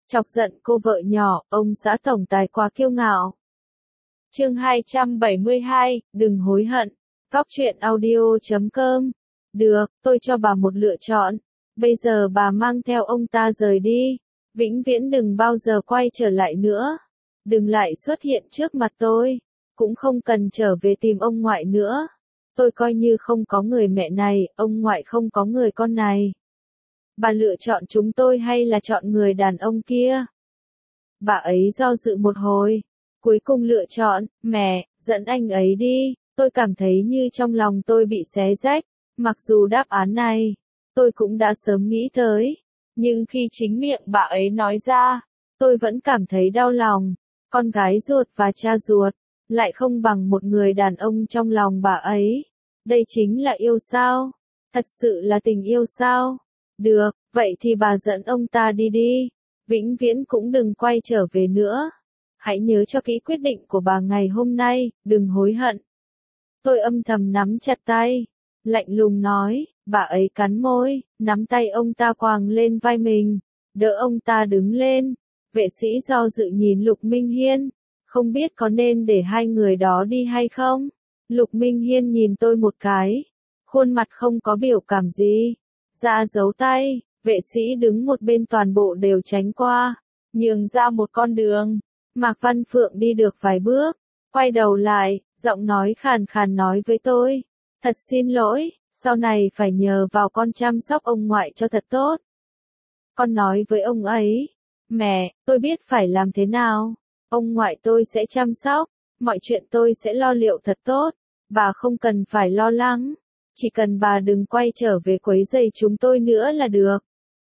Chọc giận cô vợ nhỏ, ông xã tổng tài quá kiêu ngạo. Chương 272, đừng hối hận. Góc truyện audio.com. Được, tôi cho bà một lựa chọn. Bây giờ bà mang theo ông ta rời đi. Vĩnh viễn đừng bao giờ quay trở lại nữa. Đừng lại xuất hiện trước mặt tôi. Cũng không cần trở về tìm ông ngoại nữa. Tôi coi như không có người mẹ này, ông ngoại không có người con này. Bà lựa chọn chúng tôi hay là chọn người đàn ông kia? Bà ấy do dự một hồi. Cuối cùng lựa chọn, mẹ, dẫn anh ấy đi. Tôi cảm thấy như trong lòng tôi bị xé rách. Mặc dù đáp án này, tôi cũng đã sớm nghĩ tới. Nhưng khi chính miệng bà ấy nói ra, tôi vẫn cảm thấy đau lòng. Con gái ruột và cha ruột, lại không bằng một người đàn ông trong lòng bà ấy. Đây chính là yêu sao? Thật sự là tình yêu sao? Được, vậy thì bà dẫn ông ta đi đi. Vĩnh viễn cũng đừng quay trở về nữa. Hãy nhớ cho kỹ quyết định của bà ngày hôm nay, đừng hối hận. Tôi âm thầm nắm chặt tay. Lạnh lùng nói, bà ấy cắn môi, nắm tay ông ta quàng lên vai mình. Đỡ ông ta đứng lên. Vệ sĩ do dự nhìn Lục Minh Hiên. Không biết có nên để hai người đó đi hay không? Lục Minh Hiên nhìn tôi một cái. Khuôn mặt không có biểu cảm gì. Ra giấu tay, vệ sĩ đứng một bên toàn bộ đều tránh qua, nhường ra một con đường. Mạc Văn Phượng đi được vài bước, quay đầu lại, giọng nói khàn khàn nói với tôi. Thật xin lỗi, sau này phải nhờ vào con chăm sóc ông ngoại cho thật tốt. Con nói với ông ấy, mẹ, tôi biết phải làm thế nào. Ông ngoại tôi sẽ chăm sóc, mọi chuyện tôi sẽ lo liệu thật tốt. Bà không cần phải lo lắng. Chỉ cần bà đừng quay trở về quấy rầy chúng tôi nữa là được.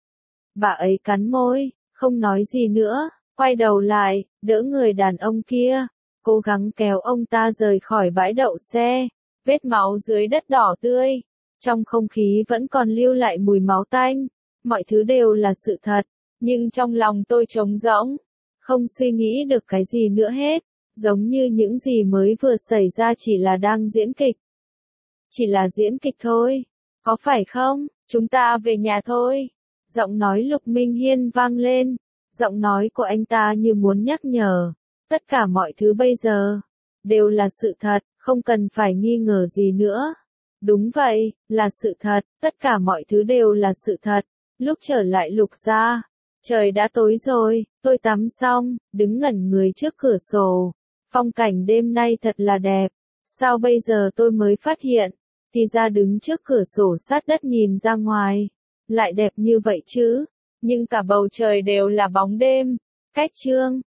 Bà ấy cắn môi, không nói gì nữa, quay đầu lại, đỡ người đàn ông kia, cố gắng kéo ông ta rời khỏi bãi đậu xe. Vết máu dưới đất đỏ tươi, trong không khí vẫn còn lưu lại mùi máu tanh. Mọi thứ đều là sự thật, nhưng trong lòng tôi trống rỗng, không suy nghĩ được cái gì nữa hết, giống như những gì mới vừa xảy ra chỉ là đang diễn kịch. Chỉ là diễn kịch thôi, có phải không? Chúng ta về nhà thôi. Giọng nói Lục Minh Hiên vang lên. Giọng nói của anh ta như muốn nhắc nhở. Tất cả mọi thứ bây giờ đều là sự thật, không cần phải nghi ngờ gì nữa. Đúng vậy, là sự thật, tất cả mọi thứ đều là sự thật. Lúc trở lại Lục gia, trời đã tối rồi, tôi tắm xong, đứng ngẩn người trước cửa sổ. Phong cảnh đêm nay thật là đẹp. Sao bây giờ tôi mới phát hiện, thì ra đứng trước cửa sổ sát đất nhìn ra ngoài, lại đẹp như vậy chứ, nhưng cả bầu trời đều là bóng đêm. Cách chương